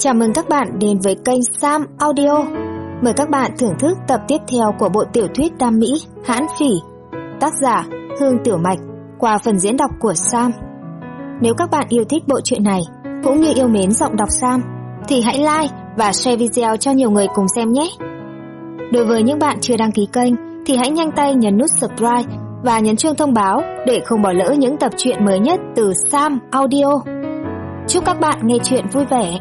Chào mừng các bạn đến với kênh Sam Audio. Mời các bạn thưởng thức tập tiếp theo của bộ tiểu thuyết Đam Mỹ Hãn Phỉ, tác giả Hương Tiểu Mạch, qua phần diễn đọc của Sam. Nếu các bạn yêu thích bộ truyện này cũng như yêu mến giọng đọc Sam thì hãy like và share video cho nhiều người cùng xem nhé. Đối với những bạn chưa đăng ký kênh thì hãy nhanh tay nhấn nút subscribe và nhấn chuông thông báo để không bỏ lỡ những tập truyện mới nhất từ Sam Audio. Chúc các bạn nghe truyện vui vẻ.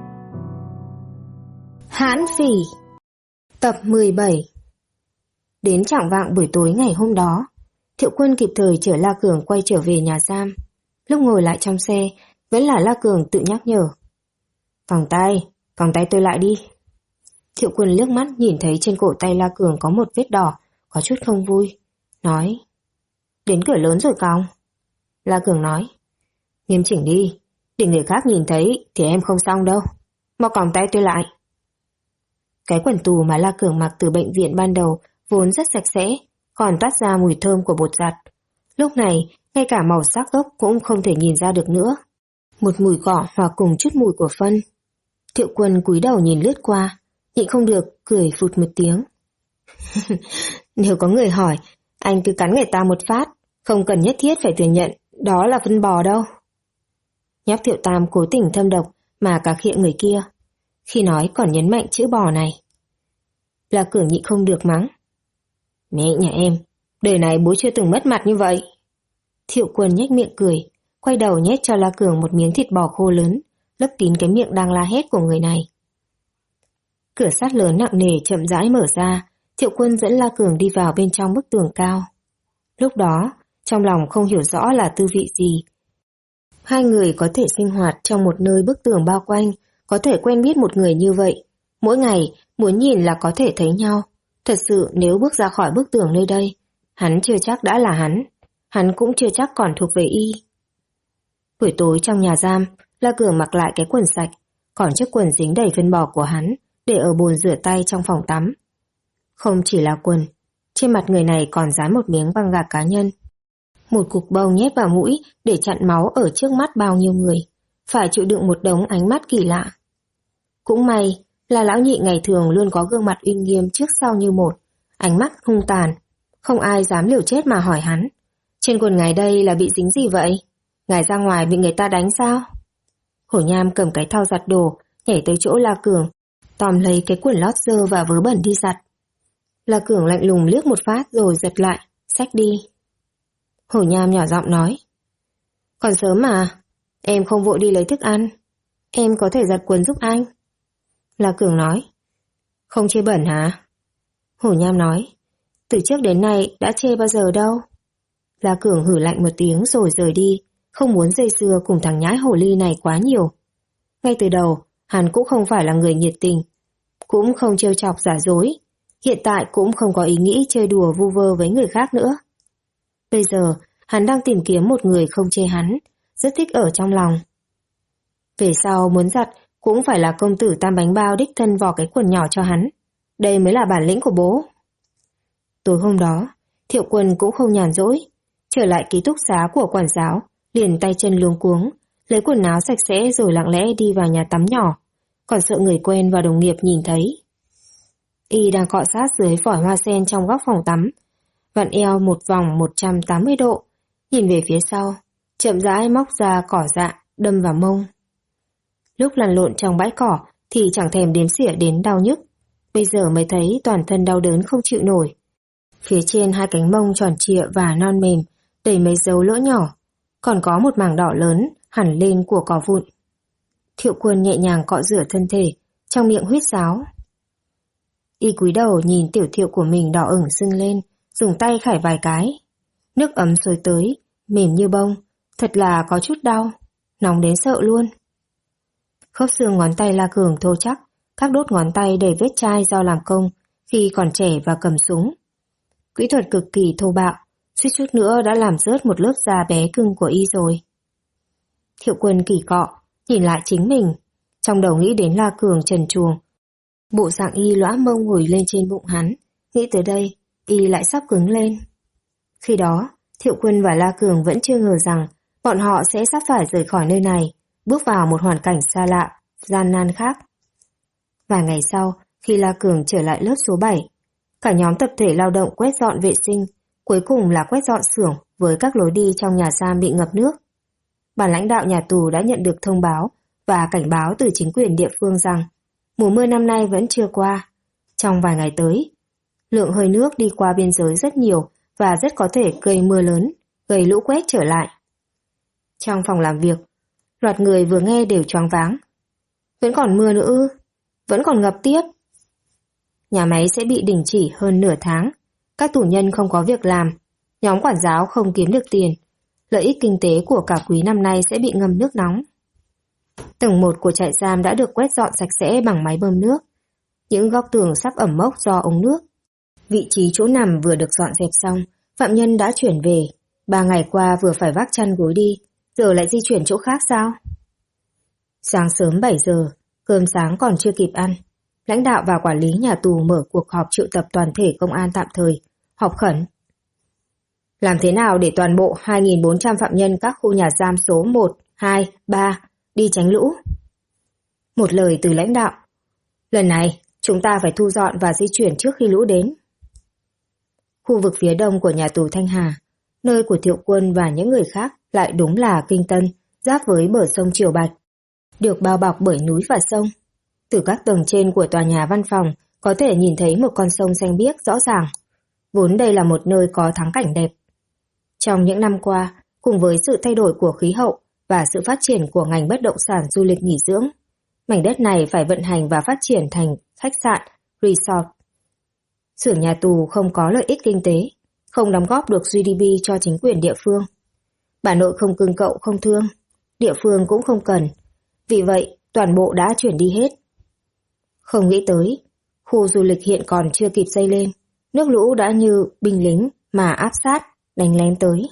Hãn Phỉ, tập 17. Đến chạng vạng buổi tối ngày hôm đó, Thiệu Quân kịp thời chở La Cường quay trở về nhà giam. Lúc ngồi lại trong xe, vẫn là La Cường tự nhắc nhở. Vòng tay tôi lại đi. Thiệu Quân liếc mắt nhìn thấy trên cổ tay La Cường có một vết đỏ, có chút không vui. Nói, đến cửa lớn rồi còng. La Cường nói, nghiêm chỉnh đi, để người khác nhìn thấy thì em không xong đâu. Mau còng tay tôi lại. Cái quần tù mà La Cường mặc từ bệnh viện ban đầu vốn rất sạch sẽ, còn toát ra mùi thơm của bột giặt. Lúc này, ngay cả màu sắc gốc cũng không thể nhìn ra được nữa. Một mùi cỏ hòa cùng chút mùi của phân. Thiệu Quân cúi đầu nhìn lướt qua, nhịn không được, cười phụt một tiếng. Nếu có người hỏi, anh cứ cắn người ta một phát, không cần nhất thiết phải thừa nhận đó là phân bò đâu. Nhóc Thiệu Tam cố tình thâm độc mà cả khịa người kia. Khi nói còn nhấn mạnh chữ bò này. La Cường nhịn không được mắng. Mẹ nhà em, đời này bố chưa từng mất mặt như vậy. Thiệu Quân nhếch miệng cười, quay đầu nhét cho La Cường một miếng thịt bò khô lớn, lấp kín cái miệng đang la hét của người này. Cửa sắt lớn nặng nề chậm rãi mở ra, Thiệu Quân dẫn La Cường đi vào bên trong bức tường cao. Lúc đó, trong lòng không hiểu rõ là tư vị gì. Hai người có thể sinh hoạt trong một nơi bức tường bao quanh, có thể quen biết một người như vậy. Mỗi ngày, muốn nhìn là có thể thấy nhau. Thật sự nếu bước ra khỏi bức tường nơi đây, hắn chưa chắc đã là hắn cũng chưa chắc còn thuộc về y. Buổi tối trong nhà giam, La Cường mặc lại cái quần sạch, còn chiếc quần dính đầy phân bò của hắn, để ở bồn rửa tay trong phòng tắm. Không chỉ là quần, trên mặt người này còn dán một miếng băng gạc cá nhân. Một cục bông nhét vào mũi để chặn máu ở trước mắt bao nhiêu người, phải chịu đựng một đống ánh mắt kỳ lạ. Cũng may là lão nhị ngày thường luôn có gương mặt uy nghiêm trước sau như một, ánh mắt hung tàn, không ai dám liều chết mà hỏi hắn. Trên quần ngài đây là bị dính gì vậy? Ngài ra ngoài bị người ta đánh sao? Hổ Nham cầm cái thau giặt đồ, nhảy tới chỗ La Cường, tóm lấy cái quần lót dơ và vớ bẩn đi giặt. La Cường lạnh lùng liếc một phát rồi giật lại, xách đi. Hổ Nham nhỏ giọng nói, còn sớm mà, em không vội đi lấy thức ăn, em có thể giặt quần giúp anh. La Cường nói, không chê bẩn hả? Hổ Nham nói, từ trước đến nay đã chê bao giờ đâu. La Cường hử lạnh một tiếng rồi rời đi, không muốn dây dưa cùng thằng nhãi hồ ly này quá nhiều. Ngay từ đầu, hắn cũng không phải là người nhiệt tình, cũng không trêu chọc giả dối, hiện tại cũng không có ý nghĩ chơi đùa vu vơ với người khác nữa. Bây giờ, hắn đang tìm kiếm một người không chê hắn, rất thích ở trong lòng. Về sau muốn giặt cũng phải là công tử Tam Bánh Bao đích thân vò cái quần nhỏ cho hắn. Đây mới là bản lĩnh của bố. Tối hôm đó, Thiệu Quân cũng không nhàn rỗi. Trở lại ký túc xá của quản giáo, liền tay chân luống cuống, lấy quần áo sạch sẽ rồi lặng lẽ đi vào nhà tắm nhỏ, còn sợ người quen và đồng nghiệp nhìn thấy. Y đang cọ sát dưới vòi hoa sen trong góc phòng tắm, vặn eo một vòng 180 độ, nhìn về phía sau, chậm rãi móc ra cỏ dạ, đâm vào mông. Lúc lăn lộn trong bãi cỏ thì chẳng thèm đếm xỉa đến đau nhức, bây giờ mới thấy toàn thân đau đớn không chịu nổi. Phía trên hai cánh mông tròn trịa và non mềm, đầy mấy dấu lỗ nhỏ, còn có một mảng đỏ lớn hẳn lên của cỏ vụn. Thiệu Quân nhẹ nhàng cọ rửa thân thể, trong miệng huýt sáo. Y cúi đầu nhìn tiểu Thiệu của mình đỏ ửng sưng lên, dùng tay khải vài cái. Nước ấm xối tới, mềm như bông, thật là có chút đau, nóng đến sợ luôn. Khớp xương ngón tay La Cường thô chắc, các đốt ngón tay đầy vết chai do làm công khi còn trẻ và cầm súng. Kỹ thuật cực kỳ thô bạo, suýt chút nữa đã làm rớt một lớp da bé cưng của y rồi. Thiệu Quân kỳ cọ, nhìn lại chính mình, trong đầu nghĩ đến La Cường trần truồng. Bộ dạng y lõa mông ngồi lên trên bụng hắn, nghĩ tới đây, y lại sắp cứng lên. Khi đó, Thiệu Quân và La Cường vẫn chưa ngờ rằng bọn họ sẽ sắp phải rời khỏi nơi này, bước vào một hoàn cảnh xa lạ, gian nan khác. Vài ngày sau, khi La Cường trở lại lớp số 7, cả nhóm tập thể lao động quét dọn vệ sinh, cuối cùng là quét dọn xưởng với các lối đi trong nhà giam bị ngập nước. Ban lãnh đạo nhà tù đã nhận được thông báo và cảnh báo từ chính quyền địa phương rằng mùa mưa năm nay vẫn chưa qua. Trong vài ngày tới, lượng hơi nước đi qua biên giới rất nhiều và rất có thể gây mưa lớn, gây lũ quét trở lại. Trong phòng làm việc, loạt người vừa nghe đều choáng váng. Vẫn còn mưa nữa ư? Vẫn còn ngập tiếp? Nhà máy sẽ bị đình chỉ hơn nửa tháng, các tù nhân không có việc làm, nhóm quản giáo không kiếm được tiền, lợi ích kinh tế của cả quý năm nay sẽ bị ngâm nước nóng. Tầng 1 của trại giam đã được quét dọn sạch sẽ bằng máy bơm nước. Những góc tường sắp ẩm mốc do ống nước. Vị trí chỗ nằm vừa được dọn dẹp xong, phạm nhân đã chuyển về. 3 ngày qua vừa phải vác chăn gối đi, giờ lại di chuyển chỗ khác sao? Sáng sớm 7 giờ, cơm sáng còn chưa kịp ăn. Lãnh đạo và quản lý nhà tù mở cuộc họp triệu tập toàn thể công an tạm thời, họp khẩn. Làm thế nào để toàn bộ 2.400 phạm nhân các khu nhà giam số 1, 2, 3 đi tránh lũ? Một lời từ lãnh đạo. Lần này, chúng ta phải thu dọn và di chuyển trước khi lũ đến. Khu vực phía đông của nhà tù Thanh Hà, nơi của Thiệu Quân và những người khác lại đúng là Kinh Tân, giáp với bờ sông Triều Bạch, được bao bọc bởi núi và sông. Từ các tầng trên của tòa nhà văn phòng có thể nhìn thấy một con sông xanh biếc rõ ràng. Vốn đây là một nơi có thắng cảnh đẹp. Trong những năm qua, cùng với sự thay đổi của khí hậu và sự phát triển của ngành bất động sản du lịch nghỉ dưỡng, mảnh đất này phải vận hành và phát triển thành khách sạn, resort. Xưởng nhà tù không có lợi ích kinh tế, không đóng góp được GDP cho chính quyền địa phương. Bà nội không cưng cậu không thương, địa phương cũng không cần. Vì vậy, toàn bộ đã chuyển đi hết. Không nghĩ tới, khu du lịch hiện còn chưa kịp xây lên, nước lũ đã như binh lính mà áp sát, đánh lén tới.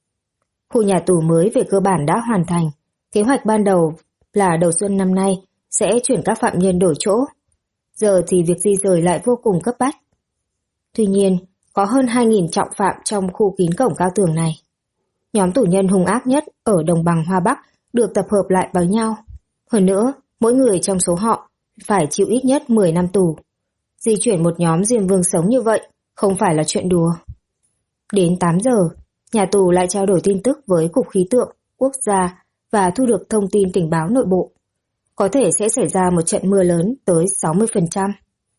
Khu nhà tù mới về cơ bản đã hoàn thành. Kế hoạch ban đầu là đầu xuân năm nay sẽ chuyển các phạm nhân đổi chỗ. Giờ thì việc di rời lại vô cùng cấp bách. Tuy nhiên, có hơn 2.000 trọng phạm trong khu kín cổng cao tường này. Nhóm tù nhân hung ác nhất ở đồng bằng Hoa Bắc được tập hợp lại với nhau. Hơn nữa, mỗi người trong số họ phải chịu ít nhất 10 năm tù. Di chuyển một nhóm Diêm Vương sống như vậy không phải là chuyện đùa. Đến 8 giờ, nhà tù lại trao đổi tin tức với Cục Khí tượng Quốc gia và thu được thông tin tình báo nội bộ. Có thể sẽ xảy ra một trận mưa lớn tới 60%.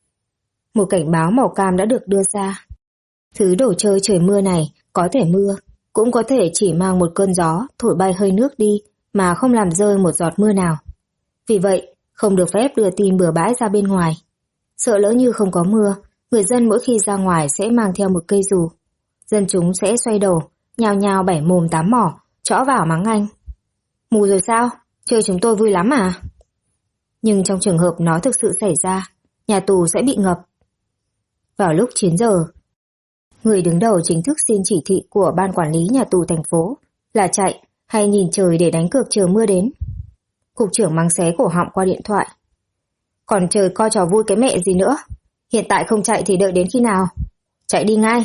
Một cảnh báo màu cam đã được đưa ra. Thứ đồ chơi trời mưa này có thể mưa, cũng có thể chỉ mang một cơn gió thổi bay hơi nước đi mà không làm rơi một giọt mưa nào. Vì vậy, không được phép đưa tin bừa bãi ra bên ngoài. Sợ lỡ như không có mưa, người dân mỗi khi ra ngoài sẽ mang theo một cây dù. Dân chúng sẽ xoay đầu, nhao nhao bẻ mồm tám mỏ, chõ vào mắng anh. Mù rồi sao? Chơi chúng tôi vui lắm à? Nhưng trong trường hợp nó thực sự xảy ra, nhà tù sẽ bị ngập. Vào lúc 9 giờ, người đứng đầu chính thức xin chỉ thị của ban quản lý nhà tù thành phố là chạy hay nhìn trời để đánh cược chờ mưa đến. Cục trưởng mắng xé cổ họng qua điện thoại. Còn trời coi trò vui cái mẹ gì nữa. Hiện tại không chạy thì đợi đến khi nào? Chạy đi ngay.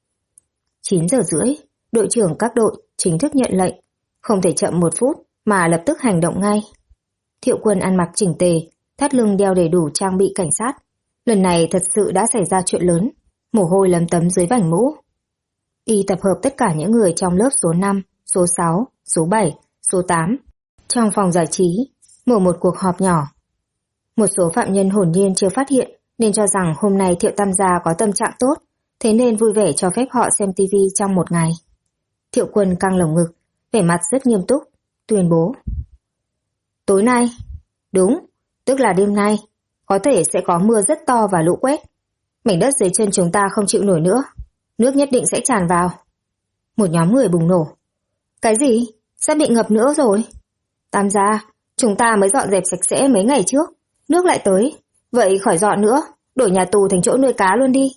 9 giờ rưỡi, đội trưởng các đội chính thức nhận lệnh. Không thể chậm 1 phút mà lập tức hành động ngay. Thiệu Quân ăn mặc chỉnh tề, thắt lưng đeo đầy đủ trang bị cảnh sát. Lần này thật sự đã xảy ra chuyện lớn. Mồ hôi lấm tấm dưới vành mũ. Y tập hợp tất cả những người trong lớp số 5, số 6, số 7, số 8 trong phòng giải trí, mở một cuộc họp nhỏ. Một số phạm nhân hồn nhiên chưa phát hiện nên cho rằng hôm nay Thiệu Tam gia có tâm trạng tốt, thế nên vui vẻ cho phép họ xem tivi trong một ngày. Thiệu Quân căng lồng ngực, vẻ mặt rất nghiêm túc, tuyên bố. Tối nay, đúng, tức là đêm nay, có thể sẽ có mưa rất to và lũ quét. Mảnh đất dưới chân chúng ta không chịu nổi nữa, nước nhất định sẽ tràn vào. Một nhóm người bùng nổ. Cái gì? Sẽ bị ngập nữa rồi? Tam gia, chúng ta mới dọn dẹp sạch sẽ mấy ngày trước, nước lại tới. Vậy khỏi dọn nữa, đổi nhà tù thành chỗ nuôi cá luôn đi.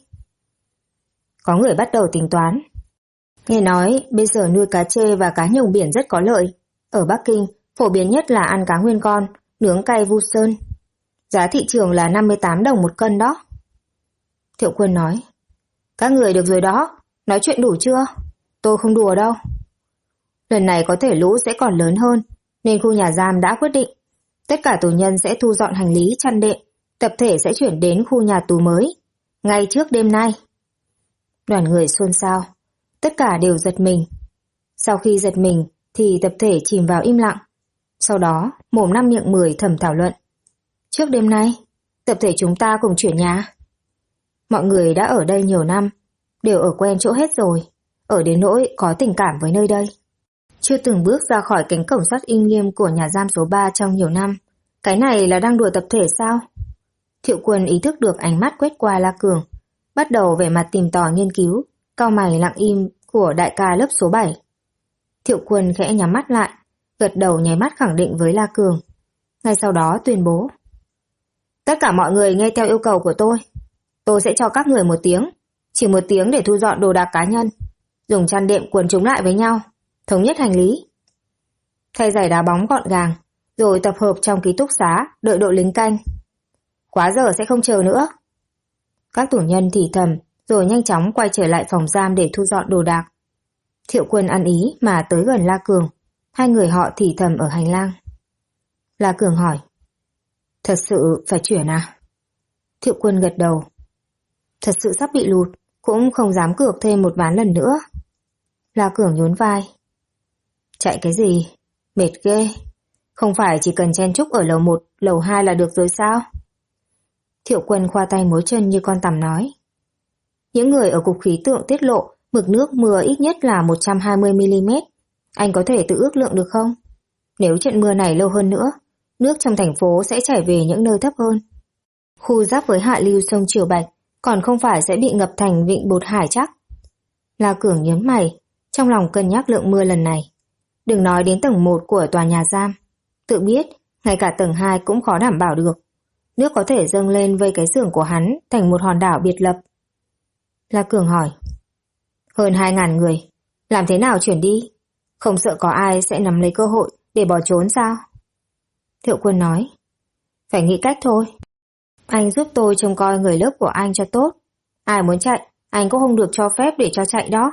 Có người bắt đầu tính toán. Nghe nói bây giờ nuôi cá trê và cá nhồng biển rất có lợi. Ở Bắc Kinh, phổ biến nhất là ăn cá nguyên con, nướng cay vu sơn. Giá thị trường là 58 đồng một cân đó. Thiệu Quân nói. Các người được rồi đó, nói chuyện đủ chưa? Tôi không đùa đâu. Lần này có thể lũ sẽ còn lớn hơn, nên khu nhà giam đã quyết định Tất cả tù nhân sẽ thu dọn hành lý chăn đệm, tập thể sẽ chuyển đến khu nhà tù mới, ngay trước đêm nay. Đoàn người xôn xao, tất cả đều giật mình. Sau khi giật mình thì tập thể chìm vào im lặng. Sau đó, mồm năm miệng mười thầm thảo luận. Trước đêm nay, tập thể chúng ta cùng chuyển nhà. Mọi người đã ở đây nhiều năm, đều ở quen chỗ hết rồi, ở đến nỗi có tình cảm với nơi đây. Chưa từng bước ra khỏi cánh cổng sắt uy nghiêm của nhà giam số 3 trong nhiều năm. Cái này là đang đùa tập thể sao? Thiệu Quân ý thức được ánh mắt quét qua La Cường, bắt đầu vẻ mặt tìm tòi nghiên cứu, cau mày lặng im của đại ca lớp số 7. Thiệu Quân khẽ nhắm mắt lại, gật đầu nháy mắt khẳng định với La Cường. Ngay sau đó tuyên bố. Tất cả mọi người nghe theo yêu cầu của tôi. Tôi sẽ cho các người 1 tiếng, chỉ 1 tiếng để thu dọn đồ đạc cá nhân, dùng chăn đệm quấn chúng lại với nhau, thống nhất hành lý. Thay giày đá bóng gọn gàng, rồi tập hợp trong ký túc xá, đợi đội lính canh. Quá giờ sẽ không chờ nữa. Các tù nhân thì thầm, rồi nhanh chóng quay trở lại phòng giam để thu dọn đồ đạc. Thiệu Quân ăn ý mà tới gần La Cường. Hai người họ thì thầm ở hành lang. La Cường hỏi. Thật sự phải chuyển à? Thiệu Quân gật đầu. Thật sự sắp bị lụt, cũng không dám cược thêm một ván lần nữa. La Cường nhún vai. Chạy cái gì? Mệt ghê. Không phải chỉ cần chen chúc ở lầu 1, lầu 2 là được rồi sao? Thiệu Quân khoa tay múa chân như con tằm nói. Những người ở cục khí tượng tiết lộ mực nước mưa ít nhất là 120mm. Anh có thể tự ước lượng được không? Nếu trận mưa này lâu hơn nữa, nước trong thành phố sẽ chảy về những nơi thấp hơn. Khu giáp với hạ lưu sông Triều Bạch còn không phải sẽ bị ngập thành vịnh Bột Hải chắc? La Cường nhớn mày, trong lòng cân nhắc lượng mưa lần này. Đừng nói đến tầng 1 của tòa nhà giam. Tự biết, ngay cả tầng 2 cũng khó đảm bảo được. Nước có thể dâng lên vây cái xưởng của hắn thành một hòn đảo biệt lập. La Cường hỏi. Hơn 2.000 người, làm thế nào chuyển đi? Không sợ có ai sẽ nắm lấy cơ hội để bỏ trốn sao? Thiệu Quân nói. Phải nghĩ cách thôi. Anh giúp tôi trông coi người lớp của anh cho tốt. Ai muốn chạy, anh cũng không được cho phép để cho chạy đó.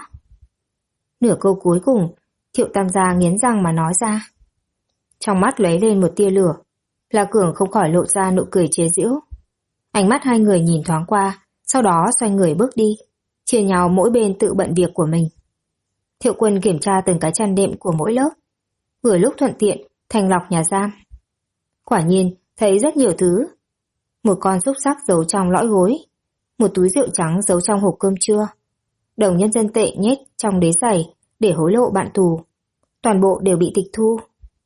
Nửa câu cuối cùng, Thiệu Tam Gia nghiến răng mà nói ra. Trong mắt lóe lên một tia lửa. La Cường không khỏi lộ ra nụ cười chế giễu. Ánh mắt hai người nhìn thoáng qua, sau đó xoay người bước đi, chia nhau mỗi bên tự bận việc của mình. Thiệu Quân kiểm tra từng cái chăn đệm của mỗi lớp, vừa lúc thuận tiện thành lọc nhà giam. Quả nhiên thấy rất nhiều thứ. Một con xúc xắc giấu trong lõi gối, một túi rượu trắng giấu trong hộp cơm trưa, đồng nhân dân tệ nhét trong đế giày để hối lộ bạn tù. Toàn bộ đều bị tịch thu.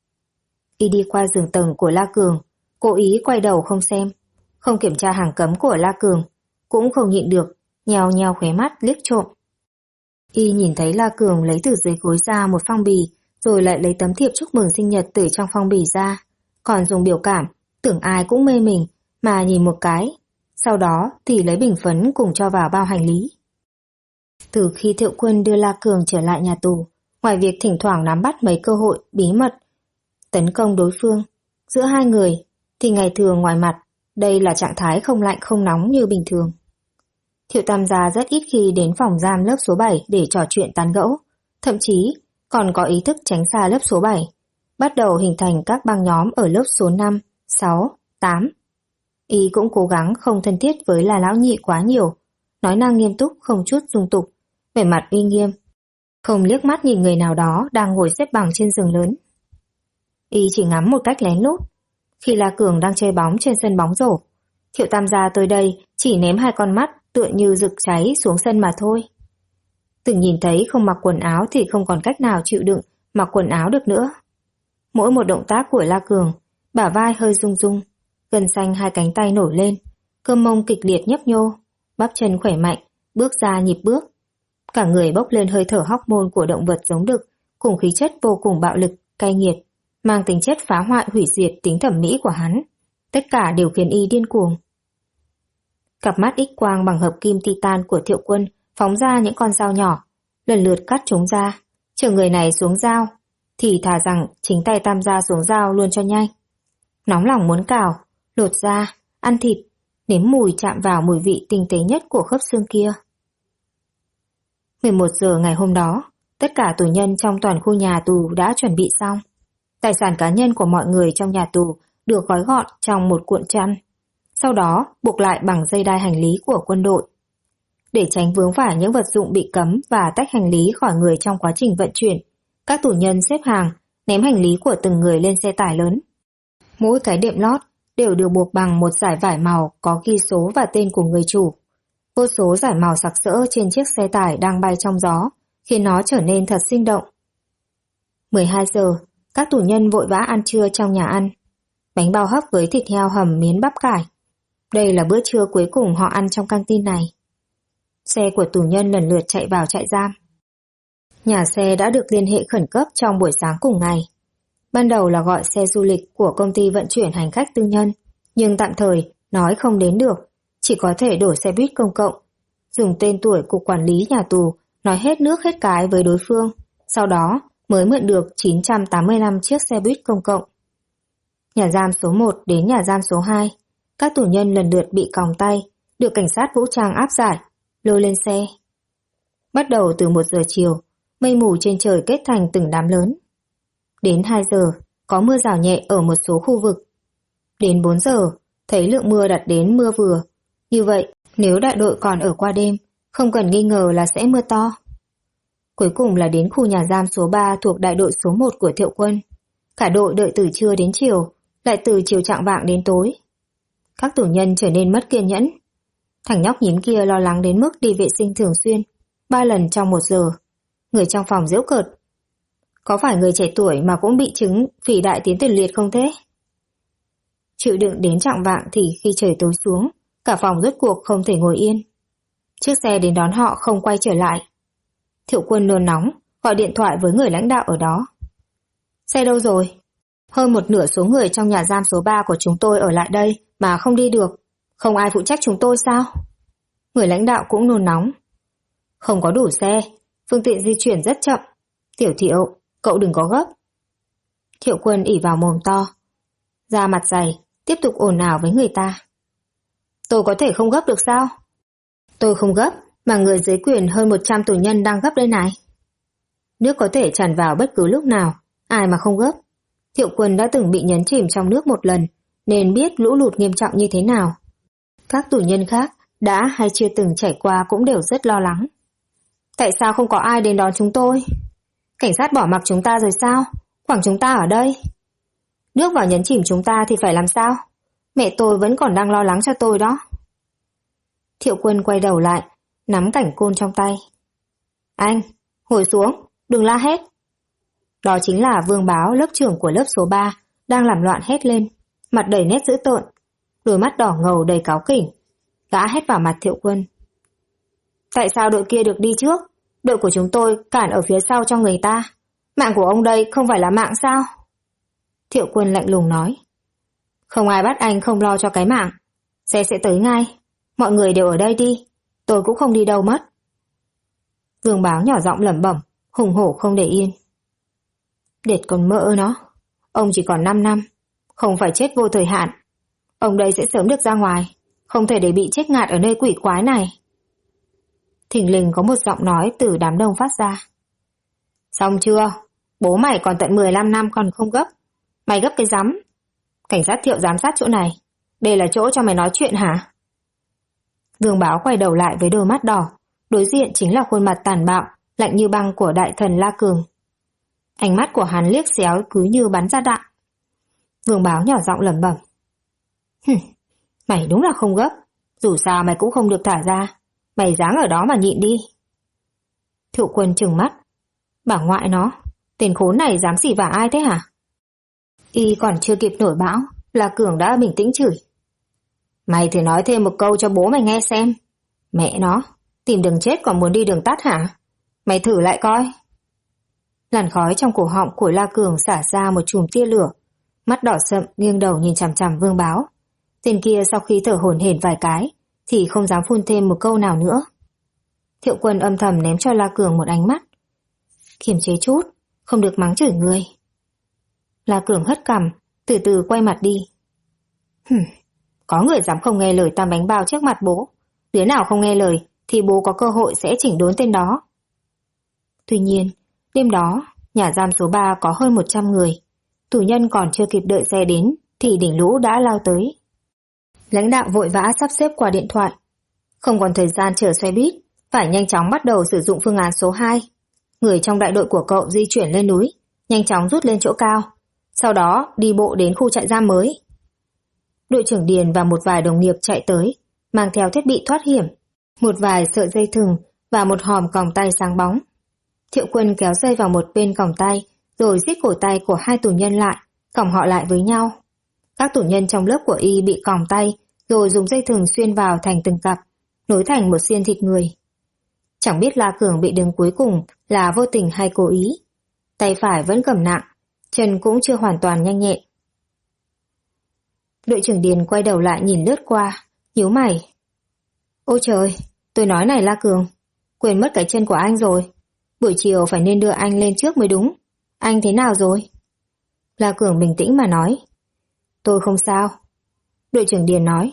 Y đi qua giường tầng của La Cường, cố ý quay đầu không xem, không kiểm tra hàng cấm của La Cường, cũng không nhịn được, nheo nheo khóe mắt liếc trộm. Y nhìn thấy La Cường lấy từ dưới gối ra một phong bì, rồi lại lấy tấm thiệp chúc mừng sinh nhật từ trong phong bì ra, còn dùng biểu cảm, tưởng ai cũng mê mình, mà nhìn một cái, sau đó thì lấy bình phấn cùng cho vào bao hành lý. Từ khi Thiệu Quân đưa La Cường trở lại nhà tù, ngoài việc thỉnh thoảng nắm bắt mấy cơ hội bí mật tấn công đối phương, giữa hai người thì ngày thường ngoài mặt đây là trạng thái không lạnh không nóng như bình thường. Thiệu Tam Gia rất ít khi đến phòng giam lớp số 7 để trò chuyện tán gẫu, thậm chí còn có ý thức tránh xa lớp số 7, bắt đầu hình thành các băng nhóm ở lớp số 5, 6, 8. Y cũng cố gắng không thân thiết với là lão nhị quá nhiều, nói năng nghiêm túc không chút dung tục, vẻ mặt uy nghiêm, không liếc mắt nhìn người nào đó đang ngồi xếp bằng trên giường lớn. Y chỉ ngắm một cách lén lút. Khi La Cường đang chơi bóng trên sân bóng rổ, Thiệu Tam Gia tới đây chỉ ném 2 con mắt tựa như rực cháy xuống sân mà thôi. Từng nhìn thấy không mặc quần áo thì không còn cách nào chịu đựng mặc quần áo được nữa. Mỗi một động tác của La Cường, bả vai hơi rung rung, gân xanh 2 cánh tay nổi lên, cơ mông kịch liệt nhấp nhô, bắp chân khỏe mạnh, bước ra nhịp bước. Cả người bốc lên hơi thở hóc môn của động vật giống đực, cùng khí chất vô cùng bạo lực, cay nghiệt, mang tính chất phá hoại hủy diệt tính thẩm mỹ của hắn. Tất cả đều khiến Y điên cuồng. Cặp mắt X quang bằng hợp kim titan của Thiệu Quân phóng ra những con dao nhỏ, lần lượt cắt chúng ra, chờ người này xuống dao, thì thà rằng chính tay Tam Gia xuống dao luôn cho nhanh. Nóng lòng muốn cào, lột da, ăn thịt, nếm mùi chạm vào mùi vị tinh tế nhất của khớp xương kia. 11 giờ ngày hôm đó, tất cả tù nhân trong toàn khu nhà tù đã chuẩn bị xong. Tài sản cá nhân của mọi người trong nhà tù được gói gọn trong một cuộn chăn, sau đó buộc lại bằng dây đai hành lý của quân đội. Để tránh vướng phải những vật dụng bị cấm và tách hành lý khỏi người trong quá trình vận chuyển, các tù nhân xếp hàng, ném hành lý của từng người lên xe tải lớn. Mỗi cái đệm lót đều được buộc bằng một dải vải màu có ghi số và tên của người chủ. Vô số dải màu sặc sỡ trên chiếc xe tải đang bay trong gió, khiến nó trở nên thật sinh động. 12 giờ, các tù nhân vội vã ăn trưa trong nhà ăn. Bánh bao hấp với thịt heo hầm miến bắp cải. Đây là bữa trưa cuối cùng họ ăn trong căng tin này. Xe của tù nhân lần lượt chạy vào trại giam. Nhà xe đã được liên hệ khẩn cấp trong buổi sáng cùng ngày. Ban đầu là gọi xe du lịch của công ty vận chuyển hành khách tư nhân, nhưng tạm thời nói không đến được, chỉ có thể đổi xe buýt công cộng. Dùng tên tuổi cục quản lý nhà tù nói hết nước hết cái với đối phương, sau đó mới mượn được 985 chiếc xe buýt công cộng. Nhà giam số 1 đến nhà giam số 2, các tù nhân lần lượt bị còng tay, được cảnh sát vũ trang áp giải, lôi lên xe. Bắt đầu từ 1 giờ chiều, mây mù trên trời kết thành từng đám lớn. Đến 2 giờ, có mưa rào nhẹ ở một số khu vực. Đến 4 giờ, thấy lượng mưa đạt đến mưa vừa. Như vậy, nếu đại đội còn ở qua đêm, không cần nghi ngờ là sẽ mưa to. Cuối cùng là đến khu nhà giam số 3 thuộc đại đội số 1 của Thiệu Quân. Cả đội đợi từ trưa đến chiều, lại từ chiều chạng vạng đến tối. Các tù nhân trở nên mất kiên nhẫn. Thằng nhóc nhím kia lo lắng đến mức đi vệ sinh thường xuyên, 3 lần trong 1 giờ. Người trong phòng giễu cợt. Có phải người trẻ tuổi mà cũng bị chứng phỉ đại tiến tiền liệt không thế? Chịu đựng đến chạng vạng thì khi trời tối xuống, cả phòng rốt cuộc không thể ngồi yên. Chiếc xe đến đón họ không quay trở lại. Thiệu Quân nôn nóng, gọi điện thoại với người lãnh đạo ở đó. Xe đâu rồi? Hơn một nửa số người trong nhà giam số 3 của chúng tôi ở lại đây mà không đi được. Không ai phụ trách chúng tôi sao? Người lãnh đạo cũng nôn nóng. Không có đủ xe, phương tiện di chuyển rất chậm. Tiểu Thiệu, cậu đừng có gấp. Thiệu Quân ỉ vào mồm to, da mặt dày, tiếp tục ồn ào với người ta. Tôi có thể không gấp được sao? Tôi không gấp, mà người dưới quyền hơn 100 tù nhân đang gấp đây này. Nước có thể tràn vào bất cứ lúc nào, ai mà không gấp. Thiệu Quân đã từng bị nhấn chìm trong nước một lần, nên biết lũ lụt nghiêm trọng như thế nào. Các tù nhân khác đã hay chưa từng trải qua cũng đều rất lo lắng. Tại sao không có ai đến đón chúng tôi? Cảnh sát bỏ mặc chúng ta rồi sao? Quẳng chúng ta ở đây. Nước vào nhấn chìm chúng ta thì phải làm sao? Mẹ tôi vẫn còn đang lo lắng cho tôi đó. Thiệu Quân quay đầu lại, nắm cảnh côn trong tay. Anh, ngồi xuống, đừng la hét. Đó chính là Vương Báo, lớp trưởng của lớp số 3, đang làm loạn hét lên, mặt đầy nét dữ tợn, đôi mắt đỏ ngầu đầy cáu kỉnh. Gã hét vào mặt Thiệu Quân. Tại sao đội kia được đi trước? Đội của chúng tôi cản ở phía sau cho người ta. Mạng của ông đây không phải là mạng sao? Thiệu Quân lạnh lùng nói. Không ai bắt anh không lo cho cái mạng. Xe sẽ tới ngay. Mọi người đều ở đây đi. Tôi cũng không đi đâu mất. Vương Báo nhỏ giọng lẩm bẩm, hùng hổ không để yên. Đệt con mỡ nó. Ông chỉ còn 5 năm. Không phải chết vô thời hạn. Ông đây sẽ sớm được ra ngoài. Không thể để bị chết ngạt ở nơi quỷ quái này. Thình lình có một giọng nói từ đám đông phát ra. Xong chưa? Bố mày còn tận 15 năm còn không gấp. Mày gấp cái rắm. Cảnh sát Thiệu giám sát chỗ này. Đây là chỗ cho mày nói chuyện hả? Vương Báo quay đầu lại với đôi mắt đỏ. Đối diện chính là khuôn mặt tàn bạo, lạnh như băng của đại thần La Cường. Ánh mắt của hắn liếc xéo cứ như bắn ra đạn. Vương Báo nhỏ giọng lẩm bẩm. Mày đúng là không gấp. Dù sao mày cũng không được thả ra. Mày dáng ở đó mà nhịn đi. Thiệu Quân trừng mắt. Bà ngoại nó, tên khốn này dám xỉ vả ai thế hả? Y còn chưa kịp nổi bão, La Cường đã bình tĩnh chửi. Mày thử nói thêm một câu cho bố mày nghe xem. Mẹ nó, tìm đường chết còn muốn đi đường tắt hả? Mày thử lại coi. Làn khói trong cổ họng của La Cường xả ra một chùm tia lửa. Mắt đỏ sậm nghiêng đầu nhìn chằm chằm Vương Báo. Tên kia sau khi thở hổn hển vài cái thì không dám phun thêm một câu nào nữa. Thiệu Quân âm thầm ném cho La Cường một ánh mắt. Kiềm chế chút, không được mắng chửi người. La Cường hất cằm, từ từ quay mặt đi. Có người dám không nghe lời tam bánh bao trước mặt bố. Đứa nào không nghe lời thì bố có cơ hội sẽ chỉnh đốn tên đó. Tuy nhiên, đêm đó, nhà giam số 3 có hơn 100 người. Tù nhân còn chưa kịp đợi xe đến thì đỉnh lũ đã lao tới. Lãnh đạo vội vã sắp xếp qua điện thoại. Không còn thời gian chờ xe buýt, phải nhanh chóng bắt đầu sử dụng phương án số 2. Người trong đại đội của cậu di chuyển lên núi, nhanh chóng rút lên chỗ cao, sau đó đi bộ đến khu trại giam mới. Đội trưởng Điền và một vài đồng nghiệp chạy tới, mang theo thiết bị thoát hiểm, một vài sợi dây thừng và một hòm còng tay sáng bóng. Thiệu Quân kéo dây vào một bên còng tay, rồi siết cổ tay của 2 tù nhân lại, còng họ lại với nhau. Các tù nhân trong lớp của y bị còng tay, rồi dùng dây thừng xuyên vào thành từng cặp, nối thành một xiên thịt người. Chẳng biết La Cường bị đứng cuối cùng là vô tình hay cố ý. Tay phải vẫn cầm nặng, chân cũng chưa hoàn toàn nhanh nhẹn. Đội trưởng Điền quay đầu lại nhìn lướt qua, nhíu mày. Ôi trời, tôi nói này La Cường, quên mất cái chân của anh rồi. Buổi chiều phải nên đưa anh lên trước mới đúng. Anh thế nào rồi? La Cường bình tĩnh mà nói. Tôi không sao. Đội trưởng Điền nói.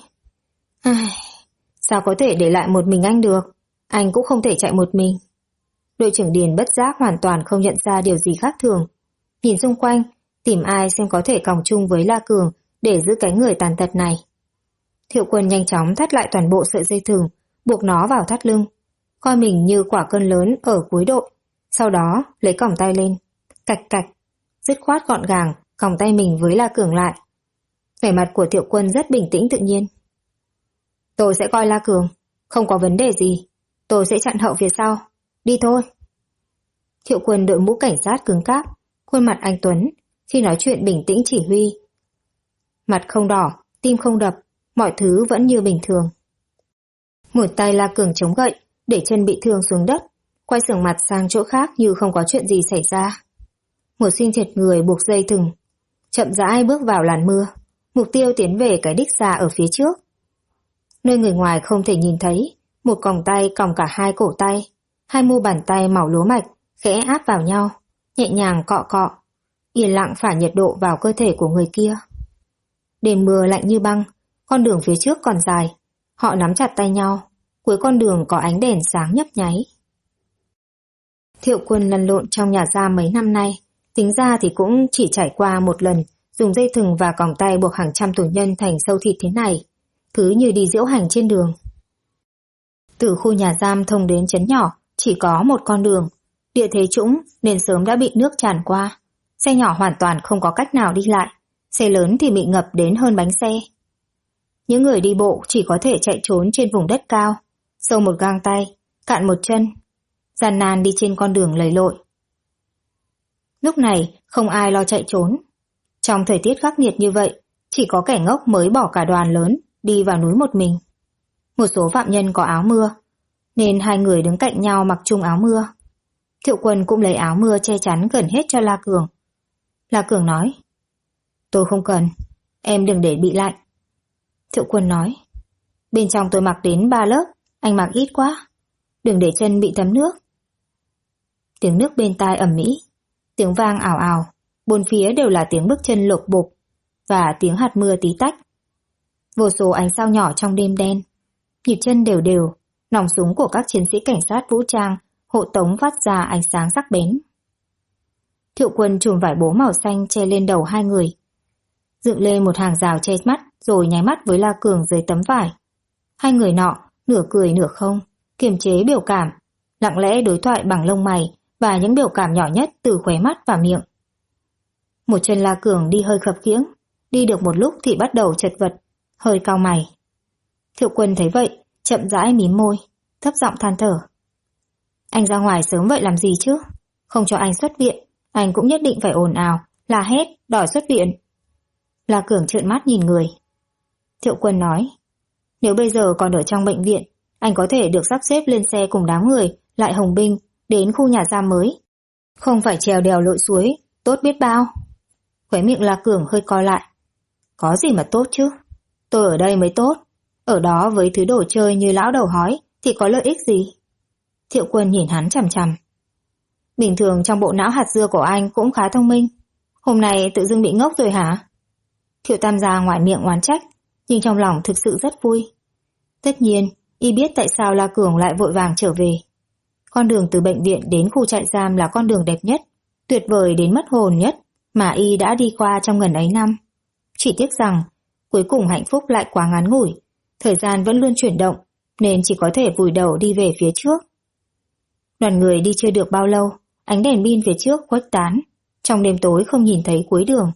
Sao có thể để lại một mình anh được? Anh cũng không thể chạy một mình. Đội trưởng Điền bất giác hoàn toàn không nhận ra điều gì khác thường. Nhìn xung quanh, tìm ai xem có thể còng chung với La Cường để giữ cái người tàn tật này. Thiệu Quân nhanh chóng thắt lại toàn bộ sợi dây thừng, buộc nó vào thắt lưng, coi mình như quả cân lớn ở cuối đội, sau đó lấy còng tay lên, cạch cạch, dứt khoát gọn gàng, còng tay mình với La Cường lại. Vẻ mặt của Thiệu Quân rất bình tĩnh tự nhiên. Tôi sẽ coi La Cường, không có vấn đề gì, tôi sẽ chặn hậu phía sau, đi thôi. Thiệu Quân đội mũ cảnh sát cứng cáp, khuôn mặt anh Tuấn, khi nói chuyện bình tĩnh chỉ huy. Mặt không đỏ, tim không đập, mọi thứ vẫn như bình thường. Một tay La Cường chống gậy, để chân bị thương xuống đất, quay sườn mặt sang chỗ khác như không có chuyện gì xảy ra. Một xiên thịt người buộc dây thừng, chậm rãi bước vào làn mưa, mục tiêu tiến về cái đích xa ở phía trước. Nơi người ngoài không thể nhìn thấy, một còng tay còng cả 2 cổ tay, 2 mu bàn tay màu lúa mạch, khẽ áp vào nhau, nhẹ nhàng cọ cọ, yên lặng phả nhiệt độ vào cơ thể của người kia. Đêm mưa lạnh như băng, con đường phía trước còn dài, họ nắm chặt tay nhau, cuối con đường có ánh đèn sáng nhấp nháy. Thiệu Quân lăn lộn trong nhà giam mấy năm nay, tính ra thì cũng chỉ trải qua một lần dùng dây thừng và còng tay buộc hàng trăm tù nhân thành sâu thịt thế này, cứ như đi diễu hành trên đường. Từ khu nhà giam thông đến trấn nhỏ chỉ có một con đường, địa thế trũng nên sớm đã bị nước tràn qua, xe nhỏ hoàn toàn không có cách nào đi lại, xe lớn thì bị ngập đến hơn bánh xe. Những người đi bộ chỉ có thể chạy trốn trên vùng đất cao, sâu một gang tay, cạn một chân, gian nan đi trên con đường lầy lội. Lúc này không ai lo chạy trốn. Trong thời tiết khắc nghiệt như vậy, chỉ có kẻ ngốc mới bỏ cả đoàn lớn đi vào núi một mình. Một số phạm nhân có áo mưa, nên 2 người đứng cạnh nhau mặc chung áo mưa. Thiệu Quân cũng lấy áo mưa che chắn gần hết cho La Cường. La Cường nói, tôi không cần, em đừng để bị lạnh. Thiệu Quân nói, bên trong tôi mặc đến 3 lớp, anh mặc ít quá, đừng để chân bị thấm nước. Tiếng nước bên tai ầm ĩ, tiếng vang ào ào, bốn phía đều là tiếng bước chân lộp bộp và tiếng hạt mưa tí tách. Vô số ánh sao nhỏ trong đêm đen, nhịp chân đều đều, nòng súng của các chiến sĩ cảnh sát vũ trang hộ tống phát ra ánh sáng sắc bén. Thiệu Quân chùm vải bố màu xanh che lên đầu 2 người, dựng lên một hàng rào che mắt rồi nháy mắt với La Cường dưới tấm vải. 2 người nọ nửa cười nửa không, kiềm chế biểu cảm, lặng lẽ đối thoại bằng lông mày và những biểu cảm nhỏ nhất từ khóe mắt và miệng. Một chân La Cường đi hơi khập khiễng, đi được một lúc thì bắt đầu chật vật, hơi cau mày. Thiệu Quân thấy vậy, chậm rãi mím môi, thấp giọng than thở. Anh ra ngoài sớm vậy làm gì chứ? Không cho anh xuất viện, anh cũng nhất định phải ồn ào, la hét, đòi xuất viện. La Cường trợn mắt nhìn người. Thiệu Quân nói, nếu bây giờ còn ở trong bệnh viện, anh có thể được sắp xếp lên xe cùng đám người lại Hồng Binh đến khu nhà giam mới. Không phải trèo đèo lội suối, tốt biết bao. Khóe miệng La Cường hơi co lại. Có gì mà tốt chứ? Tôi ở đây mới tốt. Ở đó với thứ đồ chơi như lão đầu hói thì có lợi ích gì? Thiệu Quân nhìn hắn chằm chằm. Bình thường trong bộ não hạt dưa của anh cũng khá thông minh. Hôm nay tự dưng bị ngốc rồi hả? Thiệu Tam gia ngoài miệng oán trách, nhưng trong lòng thực sự rất vui. Tất nhiên, y biết tại sao La Cường lại vội vàng trở về. Con đường từ bệnh viện đến khu trại giam là con đường đẹp nhất, tuyệt vời đến mất hồn nhất mà y đã đi qua trong gần ấy năm. Chỉ tiếc rằng, cuối cùng hạnh phúc lại quá ngắn ngủi, thời gian vẫn luôn chuyển động, nên chỉ có thể vùi đầu đi về phía trước. Đoàn người đi chưa được bao lâu, ánh đèn pin phía trước khuếch tán, trong đêm tối không nhìn thấy cuối đường.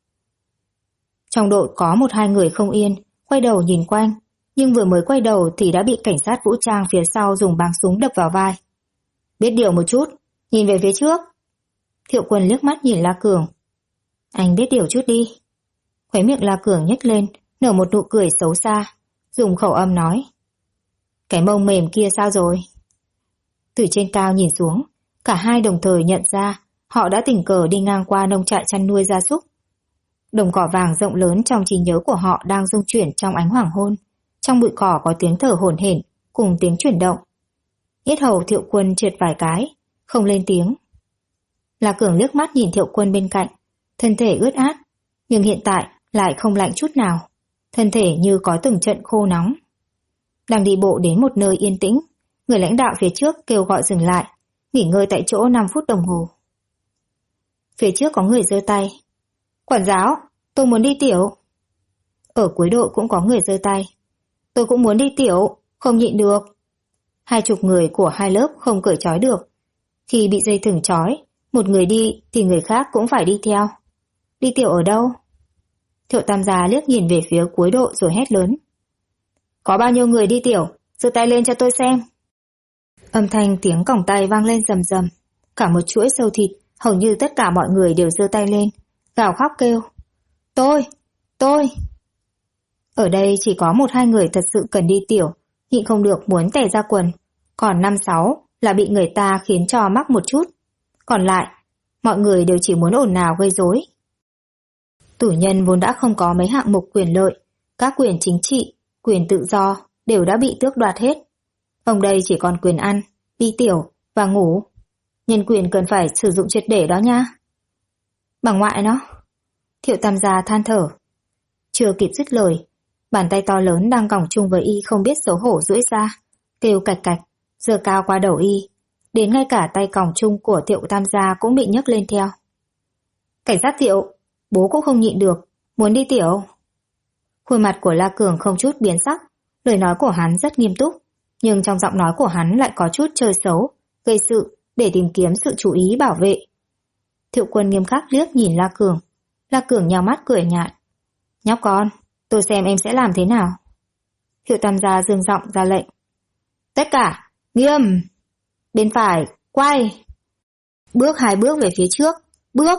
Trong đội có một hai người không yên, quay đầu nhìn quanh, nhưng vừa mới quay đầu thì đã bị cảnh sát vũ trang phía sau dùng báng súng đập vào vai. Biết điều một chút, nhìn về phía trước. Thiệu Quân liếc mắt nhìn La Cường. Anh biết điều chút đi. Khóe miệng La Cường nhếch lên, nở một nụ cười xấu xa, dùng khẩu âm nói. Cái mông mềm kia sao rồi? Từ trên cao nhìn xuống, cả hai đồng thời nhận ra họ đã tình cờ đi ngang qua nông trại chăn nuôi gia súc. Đồng cỏ vàng rộng lớn trong trí nhớ của họ đang rung chuyển trong ánh hoàng hôn. Trong bụi cỏ có tiếng thở hổn hển cùng tiếng chuyển động. Yết hầu Thiệu Quân trượt vài cái, không lên tiếng. La Cường liếc mắt nhìn Thiệu Quân bên cạnh, thân thể ướt át, nhưng hiện tại lại không lạnh chút nào, thân thể như có từng trận khô nóng. Đang đi bộ đến một nơi yên tĩnh, người lãnh đạo phía trước kêu gọi dừng lại, nghỉ ngơi tại chỗ 5 phút đồng hồ. Phía trước có người giơ tay. Quản giáo, tôi muốn đi tiểu. Ở cuối đội cũng có người giơ tay. Tôi cũng muốn đi tiểu, không nhịn được. 20 người của hai lớp không cởi trói được. Khi bị dây thừng trói, một người đi thì người khác cũng phải đi theo. Đi tiểu ở đâu? Thiệu Tam Gia liếc nhìn về phía cuối đội rồi hét lớn. Có bao nhiêu người đi tiểu, giơ tay lên cho tôi xem. Âm thanh tiếng còng tay vang lên rầm rầm. Cả một chuỗi sâu thịt, hầu như tất cả mọi người đều giơ tay lên, gào khóc kêu. Tôi. Ở đây chỉ có 1-2 người thật sự cần đi tiểu, nhịn không được muốn tè ra quần. Còn 5-6 là bị người ta khiến cho mắc một chút. Còn lại, mọi người đều chỉ muốn ồn ào gây rối. Tù nhân vốn đã không có mấy hạng mục quyền lợi, các quyền chính trị, quyền tự do đều đã bị tước đoạt hết. Ông đây chỉ còn quyền ăn, đi tiểu và ngủ. Nhân quyền cần phải sử dụng triệt để đó nha. Bà ngoại nó. Thiệu Tam Gia than thở. Chưa kịp dứt lời, bàn tay to lớn đang còng chung với y không biết xấu hổ duỗi ra, kêu cạch cạch, giơ cao qua đầu y, đến ngay cả tay còng chung của Thiệu Tam Gia cũng bị nhấc lên theo. Cảnh sát Thiệu, bố cũng không nhịn được, muốn đi tiểu. Khuôn mặt của La Cường không chút biến sắc, lời nói của hắn rất nghiêm túc, nhưng trong giọng nói của hắn lại có chút chơi xấu, gây sự để tìm kiếm sự chú ý bảo vệ. Thiệu Quân nghiêm khắc liếc nhìn La Cường. La Cường nhào mắt cười nhạt. Nhóc con, tôi xem em sẽ làm thế nào. Thiệu Tam Gia dương giọng ra lệnh. Tất cả, nghiêm! Bên phải, quay! Bước 2 bước về phía trước, bước!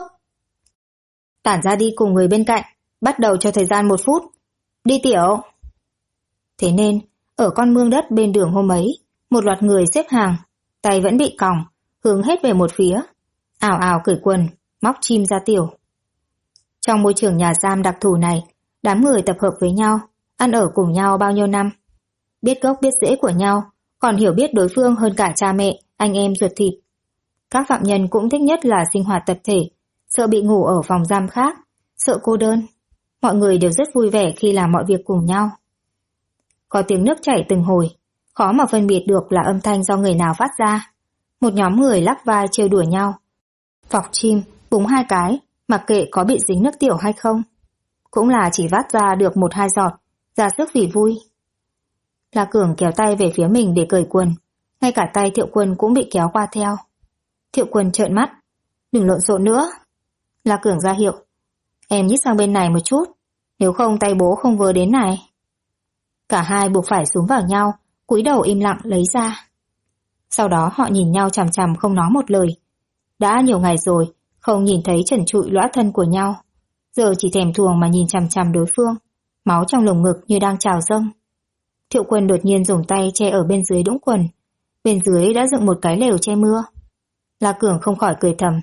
Tản ra đi cùng người bên cạnh, bắt đầu cho thời gian 1 phút. Đi tiểu! Thế nên, ở con mương đất bên đường hôm ấy, một loạt người xếp hàng, tay vẫn bị còng, hướng hết về một phía. Ảo ảo cởi quần, móc chim ra tiểu. Trong môi trường nhà giam đặc thù này, đám người tập hợp với nhau, ăn ở cùng nhau bao nhiêu năm. Biết gốc biết rễ của nhau, còn hiểu biết đối phương hơn cả cha mẹ, anh em ruột thịt. Các phạm nhân cũng thích nhất là sinh hoạt tập thể, sợ bị ngủ ở phòng giam khác, sợ cô đơn. Mọi người đều rất vui vẻ khi làm mọi việc cùng nhau. Có tiếng nước chảy từng hồi, khó mà phân biệt được là âm thanh do người nào phát ra. Một nhóm người lắc vai trêu đùa nhau. Vọc chim, búng 2 cái, mặc kệ có bị dính nước tiểu hay không. Cũng là chỉ vắt ra được 1-2 giọt, ra sức vì vui. La Cường kéo tay về phía mình để cởi quần, ngay cả tay Thiệu Quân cũng bị kéo qua theo. Thiệu Quân trợn mắt, đừng lộn xộn nữa. La Cường ra hiệu, em nhích sang bên này một chút, nếu không tay bố không vớ đến này. Cả hai buộc phải xuống vào nhau, cúi đầu im lặng lấy ra. Sau đó họ nhìn nhau chằm chằm không nói một lời. Đã nhiều ngày rồi, không nhìn thấy trần trụi lõa thân của nhau. Giờ chỉ thèm thuồng mà nhìn chằm chằm đối phương, máu trong lồng ngực như đang trào dâng. Thiệu Quân đột nhiên dùng tay che ở bên dưới đũng quần. Bên dưới đã dựng một cái lều che mưa. La Cường không khỏi cười thầm.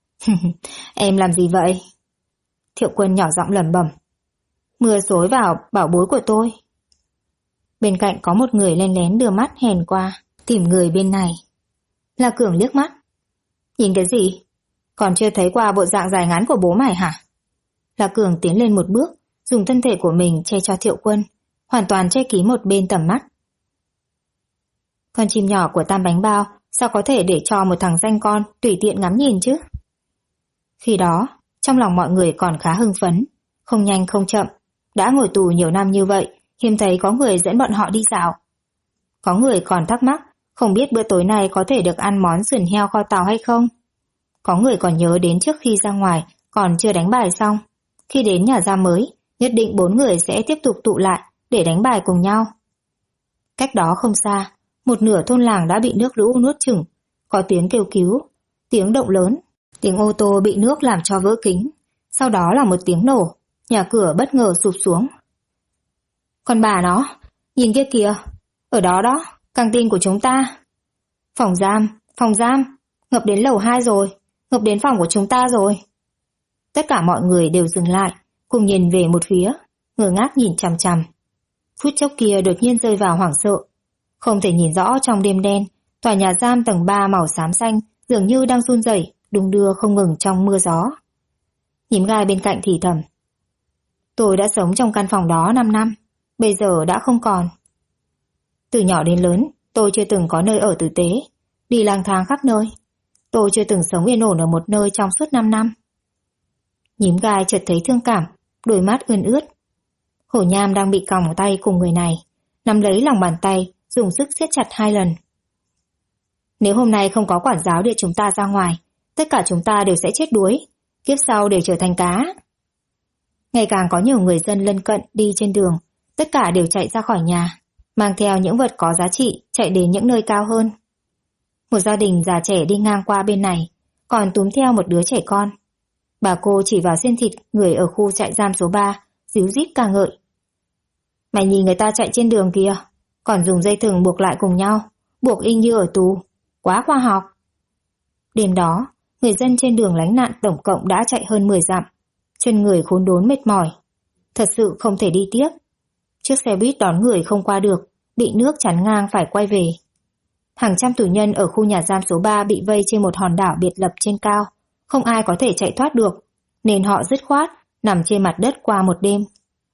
Em làm gì vậy? Thiệu Quân nhỏ giọng lẩm bẩm. Mưa xối vào bảo bối của tôi. Bên cạnh có một người lén lén đưa mắt hèn qua, tìm người bên này. La Cường liếc mắt. Nhìn cái gì? Còn chưa thấy qua bộ dạng dài ngắn của bố mày hả? La Cường tiến lên một bước, dùng thân thể của mình che cho Thiệu Quân, hoàn toàn che kín một bên tầm mắt. Con chim nhỏ của Tam Bánh Bao sao có thể để cho một thằng danh con tùy tiện ngắm nhìn chứ? Khi đó, trong lòng mọi người còn khá hưng phấn, không nhanh không chậm. Đã ngồi tù nhiều năm như vậy, hiếm thấy có người dẫn bọn họ đi dạo. Có người còn thắc mắc, không biết bữa tối nay có thể được ăn món sườn heo kho tàu hay không. Có người còn nhớ đến trước khi ra ngoài, còn chưa đánh bài xong. Khi đến nhà giam mới, nhất định 4 người sẽ tiếp tục tụ lại để đánh bài cùng nhau. Cách đó không xa, một nửa thôn làng đã bị nước lũ nuốt chửng. Có tiếng kêu cứu, tiếng động lớn, tiếng ô tô bị nước làm cho vỡ kính. Sau đó là một tiếng nổ, nhà cửa bất ngờ sụp xuống. Con bà nó, nhìn kia kìa, ở đó đó, căng tin của chúng ta. Phòng giam, ngập đến lầu 2 rồi, ngập đến phòng của chúng ta rồi. Tất cả mọi người đều dừng lại, cùng nhìn về một phía, ngơ ngác nhìn chằm chằm. Phút chốc kia đột nhiên rơi vào hoảng sợ. Không thể nhìn rõ trong đêm đen, tòa nhà giam tầng 3 màu xám xanh dường như đang run rẩy, đung đưa không ngừng trong mưa gió. Nhím gai bên cạnh thì thầm. Tôi đã sống trong căn phòng đó 5 năm, bây giờ đã không còn. Từ nhỏ đến lớn, tôi chưa từng có nơi ở tử tế, đi lang thang khắp nơi. Tôi chưa từng sống yên ổn ở một nơi trong suốt 5 năm. Nhím gai chợt thấy thương cảm, đôi mắt ươn ướt. Hổ Nham đang bị còng tay cùng người này, nắm lấy lòng bàn tay, dùng sức siết chặt 2 lần. Nếu hôm nay không có quản giáo đưa chúng ta ra ngoài, tất cả chúng ta đều sẽ chết đuối, kiếp sau đều trở thành cá. Ngày càng có nhiều người dân lân cận đi trên đường, tất cả đều chạy ra khỏi nhà, mang theo những vật có giá trị, chạy đến những nơi cao hơn. Một gia đình già trẻ đi ngang qua bên này, còn túm theo một đứa trẻ con. Bà cô chỉ vào xiên thịt người ở khu trại giam số 3, díu dít ca ngợi. Mày nhìn người ta chạy trên đường kìa, còn dùng dây thừng buộc lại cùng nhau, buộc y như ở tù, quá khoa học. Đêm đó, người dân trên đường lánh nạn tổng cộng đã chạy hơn 10 dặm, chân người khốn đốn mệt mỏi. Thật sự không thể đi tiếp. Chiếc xe buýt đón người không qua được, bị nước chắn ngang phải quay về. Hàng trăm tù nhân ở khu nhà giam số 3 bị vây trên một hòn đảo biệt lập trên cao, không ai có thể chạy thoát được, nên họ dứt khoát nằm trên mặt đất qua một đêm.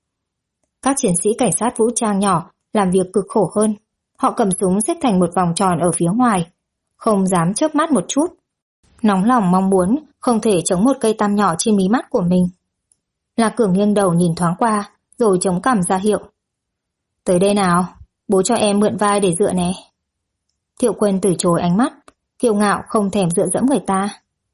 Các chiến sĩ cảnh sát vũ trang nhỏ làm việc cực khổ hơn. Họ cầm súng xếp thành một vòng tròn ở phía ngoài, không dám chớp mắt một chút. Nóng lòng mong muốn không thể chống một cây tăm nhỏ trên mí mắt của mình. La Cường nghiêng đầu nhìn thoáng qua, rồi chống cằm ra hiệu. Tới đây nào, bố cho em mượn vai để dựa nè. Thiệu Quân từ chối ánh mắt, kiêu ngạo không thèm dựa dẫm người ta.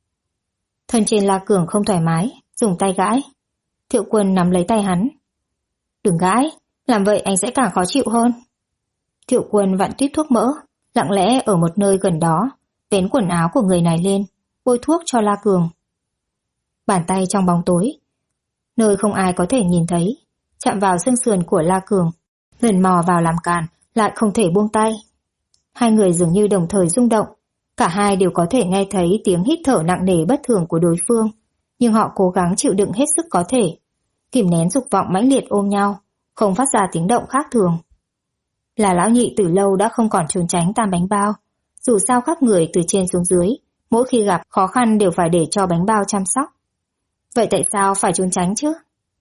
Thân trên La Cường không thoải mái, dùng tay gãi. Thiệu Quân nắm lấy tay hắn. Đừng gãi, làm vậy anh sẽ càng khó chịu hơn. Thiệu Quân vặn tuýp thuốc mỡ, lặng lẽ ở một nơi gần đó, vén quần áo của người này lên, bôi thuốc cho La Cường. Bàn tay trong bóng tối, nơi không ai có thể nhìn thấy, chạm vào xương sườn của La Cường, lần mò vào làm càn, lại không thể buông tay. Hai người dường như đồng thời rung động, cả hai đều có thể nghe thấy tiếng hít thở nặng nề bất thường của đối phương, nhưng họ cố gắng chịu đựng hết sức có thể, kìm nén dục vọng mãnh liệt ôm nhau, không phát ra tiếng động khác thường. Là lão nhị từ lâu đã không còn trốn tránh Tam bánh bao, dù sao khắp người từ trên xuống dưới, mỗi khi gặp khó khăn đều phải để cho bánh bao chăm sóc. Vậy tại sao phải trốn tránh chứ?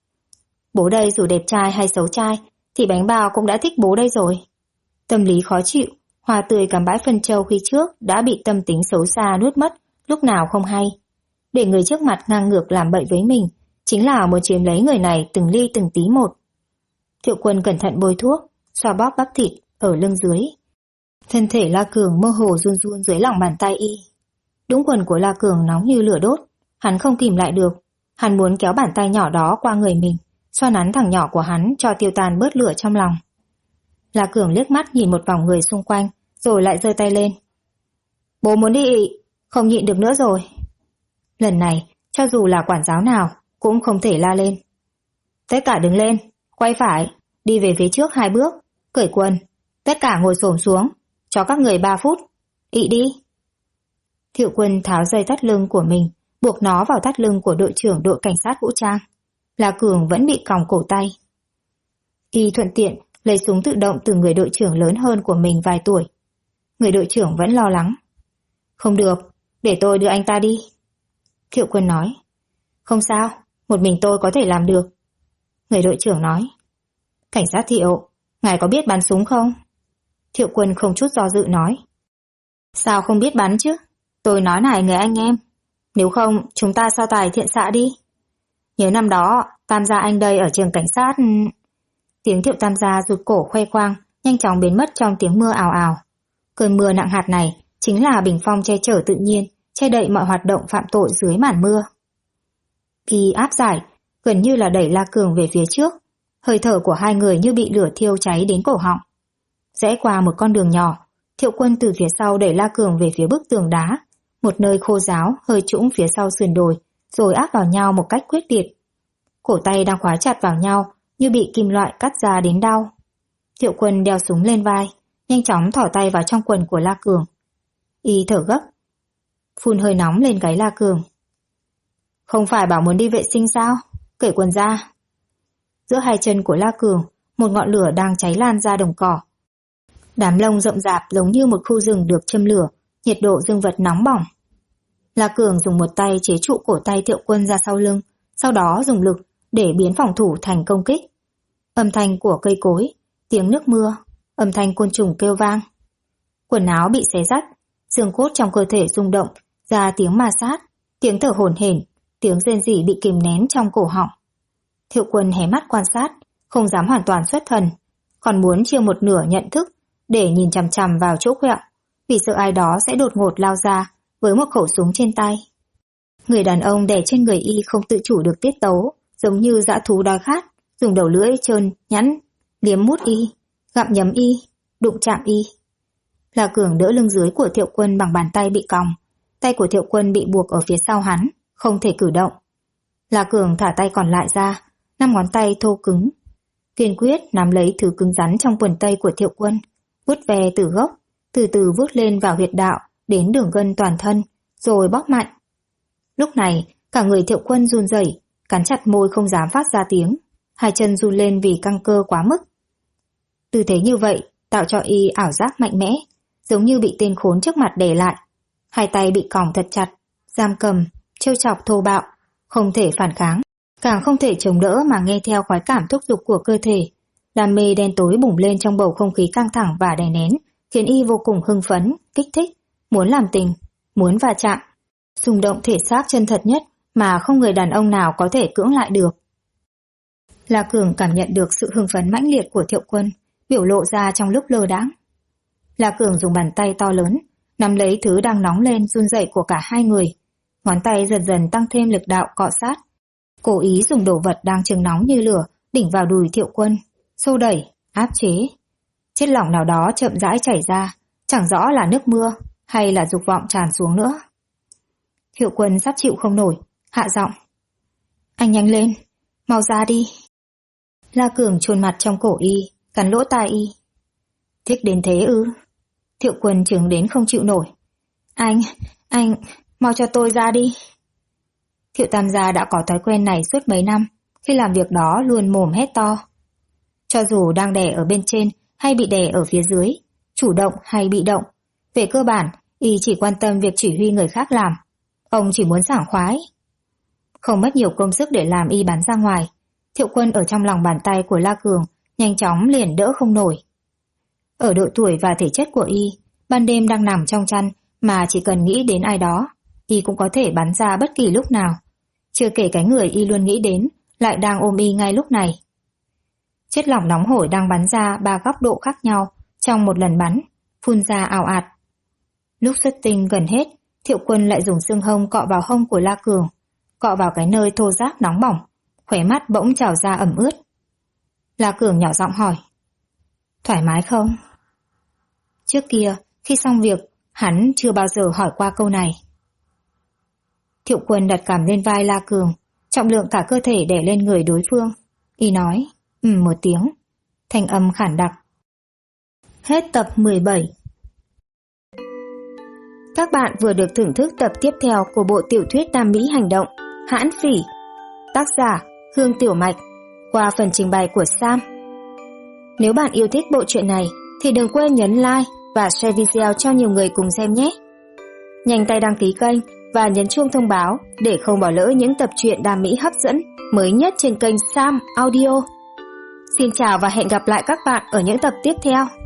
Bố đây dù đẹp trai hay xấu trai, thì bánh bao cũng đã thích bố đây rồi. Tâm lý khó chịu, hoa tươi cắm bãi phân châu khi trước đã bị tâm tính xấu xa nuốt mất, lúc nào không hay. Để người trước mặt ngang ngược làm bậy với mình, chính là muốn chiếm lấy người này từng ly từng tí một. Thiệu Quân cẩn thận bôi thuốc, xoa bóp bắp thịt ở lưng dưới. Thân thể La Cường mơ hồ run run dưới lòng bàn tay y. Đũng quần của La Cường nóng như lửa đốt, hắn không kìm lại được. Hắn muốn kéo bàn tay nhỏ đó qua người mình, xoa nắn thằng nhỏ của hắn cho tiêu tan bớt lửa trong lòng. La Cường liếc mắt nhìn một vòng người xung quanh, rồi lại giơ tay lên. Bố muốn đi ị, không nhịn được nữa rồi. Lần này, cho dù là quản giáo nào, cũng không thể la lên. Tất cả đứng lên, quay phải, đi về phía trước 2 bước, cởi quần, tất cả ngồi xổm xuống, cho các người 3 phút, ị đi. Thiệu Quân tháo dây thắt lưng của mình, buộc nó vào thắt lưng của đội trưởng đội cảnh sát vũ trang. La Cường vẫn bị còng cổ tay. Y thuận tiện lấy súng tự động từ người đội trưởng lớn hơn của mình vài tuổi. Người đội trưởng vẫn lo lắng. Không được, để tôi đưa anh ta đi. Thiệu Quân nói. Không sao, một mình tôi có thể làm được. Người đội trưởng nói. Cảnh sát Thiệu, ngài có biết bắn súng không? Thiệu Quân không chút do dự nói. Sao không biết bắn chứ? Tôi nói này người anh em. Nếu không, chúng ta so tài thiện xạ đi. Nhớ năm đó, Tam gia anh đây ở trường cảnh sát. Tiếng Thiệu Tam gia rụt cổ khoe khoang, nhanh chóng biến mất trong tiếng mưa ào ào. Cơn mưa nặng hạt này chính là bình phong che chở tự nhiên, che đậy mọi hoạt động phạm tội dưới màn mưa. Y áp giải, gần như là đẩy La Cường về phía trước. Hơi thở của hai người như bị lửa thiêu cháy đến cổ họng. Rẽ qua một con đường nhỏ, Thiệu Quân từ phía sau đẩy La Cường về phía bức tường đá, một nơi khô ráo hơi trũng phía sau sườn đồi, rồi áp vào nhau một cách quyết liệt. Cổ tay đang khóa chặt vào nhau như bị kim loại cắt ra đến đau. Thiệu Quân đeo súng lên vai, nhanh chóng thỏ tay vào trong quần của La Cường. Y thở gấp, phun hơi nóng lên gáy La Cường. Không phải bảo muốn đi vệ sinh sao? Cởi quần ra. Giữa hai chân của La Cường, một ngọn lửa đang cháy lan ra đồng cỏ. Đám lông rậm rạp giống như một khu rừng được châm lửa, nhiệt độ dương vật nóng bỏng. La Cường dùng một tay chế trụ cổ tay Thiệu Quân ra sau lưng, sau đó dùng lực để biến phòng thủ thành công kích. Âm thanh của cây cối, tiếng nước mưa, âm thanh côn trùng kêu vang. Quần áo bị xé rách, xương cốt trong cơ thể rung động, ra tiếng ma sát, tiếng thở hổn hển, tiếng rên rỉ bị kìm nén trong cổ họng. Thiệu Quân hé mắt quan sát, không dám hoàn toàn xuất thần, còn muốn chia một nửa nhận thức để nhìn chằm chằm vào chỗ quẹo, vì sợ ai đó sẽ đột ngột lao ra với một khẩu súng trên tay. Người đàn ông đè trên người Y không tự chủ được tiết tấu, giống như dã thú đói khát, dùng đầu lưỡi trơn nhẵn liếm mút Y, gặm nhấm Y, đụng chạm Y. La Cường đỡ lưng dưới của Thiệu Quân bằng bàn tay bị còng, tay của Thiệu Quân bị buộc ở phía sau hắn, không thể cử động. La Cường thả tay còn lại ra, 5 ngón tay thô cứng, kiên quyết nắm lấy thứ cứng rắn trong quần tây của Thiệu Quân, vuốt ve từ gốc, từ từ vuốt lên vào huyệt đạo đến đường gân toàn thân, rồi bóp mạnh. Lúc này, cả người Thiệu Quân run rẩy, cắn chặt môi không dám phát ra tiếng, hai chân run lên vì căng cơ quá mức. Tư thế như vậy tạo cho Y ảo giác mạnh mẽ, giống như bị tên khốn trước mặt đè lại. Hai tay bị còng thật chặt, giam cầm, trêu chọc thô bạo, không thể phản kháng, càng không thể chống đỡ mà nghe theo khoái cảm thúc giục của cơ thể. Đam mê đen tối bùng lên trong bầu không khí căng thẳng và đè nén, khiến Y vô cùng hưng phấn, kích thích, muốn làm tình, muốn va chạm, xung động thể xác chân thật nhất mà không người đàn ông nào có thể cưỡng lại được. La Cường cảm nhận được sự hưng phấn mãnh liệt của Thiệu Quân, biểu lộ ra trong lúc lơ đãng. La Cường dùng bàn tay to lớn, nắm lấy thứ đang nóng lên run rẩy của cả hai người, ngón tay dần dần tăng thêm lực đạo cọ sát, cố ý dùng đồ vật đang chừng nóng như lửa đỉnh vào đùi Thiệu Quân, xô đẩy, áp chế. Chất lỏng nào đó chậm rãi chảy ra, chẳng rõ là nước mưa hay là dục vọng tràn xuống nữa. Thiệu Quân sắp chịu không nổi, hạ giọng. Anh nhanh lên, mau ra đi. La Cường chôn mặt trong cổ Y, cắn lỗ tai Y. Thích đến thế ư? Thiệu Quân trừng đến không chịu nổi. Anh, mau cho tôi ra đi. Thiệu Tam gia đã có thói quen này suốt mấy năm, khi làm việc đó luôn mồm hét to. Cho dù đang đè ở bên trên hay bị đè ở phía dưới, chủ động hay bị động, về cơ bản, Y chỉ quan tâm việc chỉ huy người khác làm. Ông chỉ muốn sảng khoái. Không mất nhiều công sức để làm Y bắn ra ngoài, Thiệu Quân ở trong lòng bàn tay của La Cường, nhanh chóng liền đỡ không nổi. Ở độ tuổi và thể chất của Y, ban đêm đang nằm trong chăn mà chỉ cần nghĩ đến ai đó, Y cũng có thể bắn ra bất kỳ lúc nào. Chưa kể cái người Y luôn nghĩ đến lại đang ôm Y ngay lúc này. Chất lỏng nóng hổi đang bắn ra 3 góc độ khác nhau trong một lần bắn, phun ra ào ạt. Lúc xuất tinh gần hết, Thiệu Quân lại dùng xương hông cọ vào hông của La Cường, cọ vào cái nơi thô ráp nóng bỏng, khóe mắt bỗng trào ra ẩm ướt. La Cường nhỏ giọng hỏi. Thoải mái không? Trước kia, khi xong việc, hắn chưa bao giờ hỏi qua câu này. Thiệu Quân đặt cằm lên vai La Cường, trọng lượng cả cơ thể đè lên người đối phương. Y nói, một tiếng, thanh âm khản đặc. Hết tập 17. Các bạn vừa được thưởng thức tập tiếp theo của bộ tiểu thuyết Nam Mỹ hành động Hãn Phỉ, tác giả Hương Tiểu Mạch, qua phần trình bày của Sam. Nếu bạn yêu thích bộ truyện này thì đừng quên nhấn like và share video cho nhiều người cùng xem nhé. Nhanh tay đăng ký kênh và nhấn chuông thông báo để không bỏ lỡ những tập truyện Nam Mỹ hấp dẫn mới nhất trên kênh Sam Audio. Xin chào và hẹn gặp lại các bạn ở những tập tiếp theo.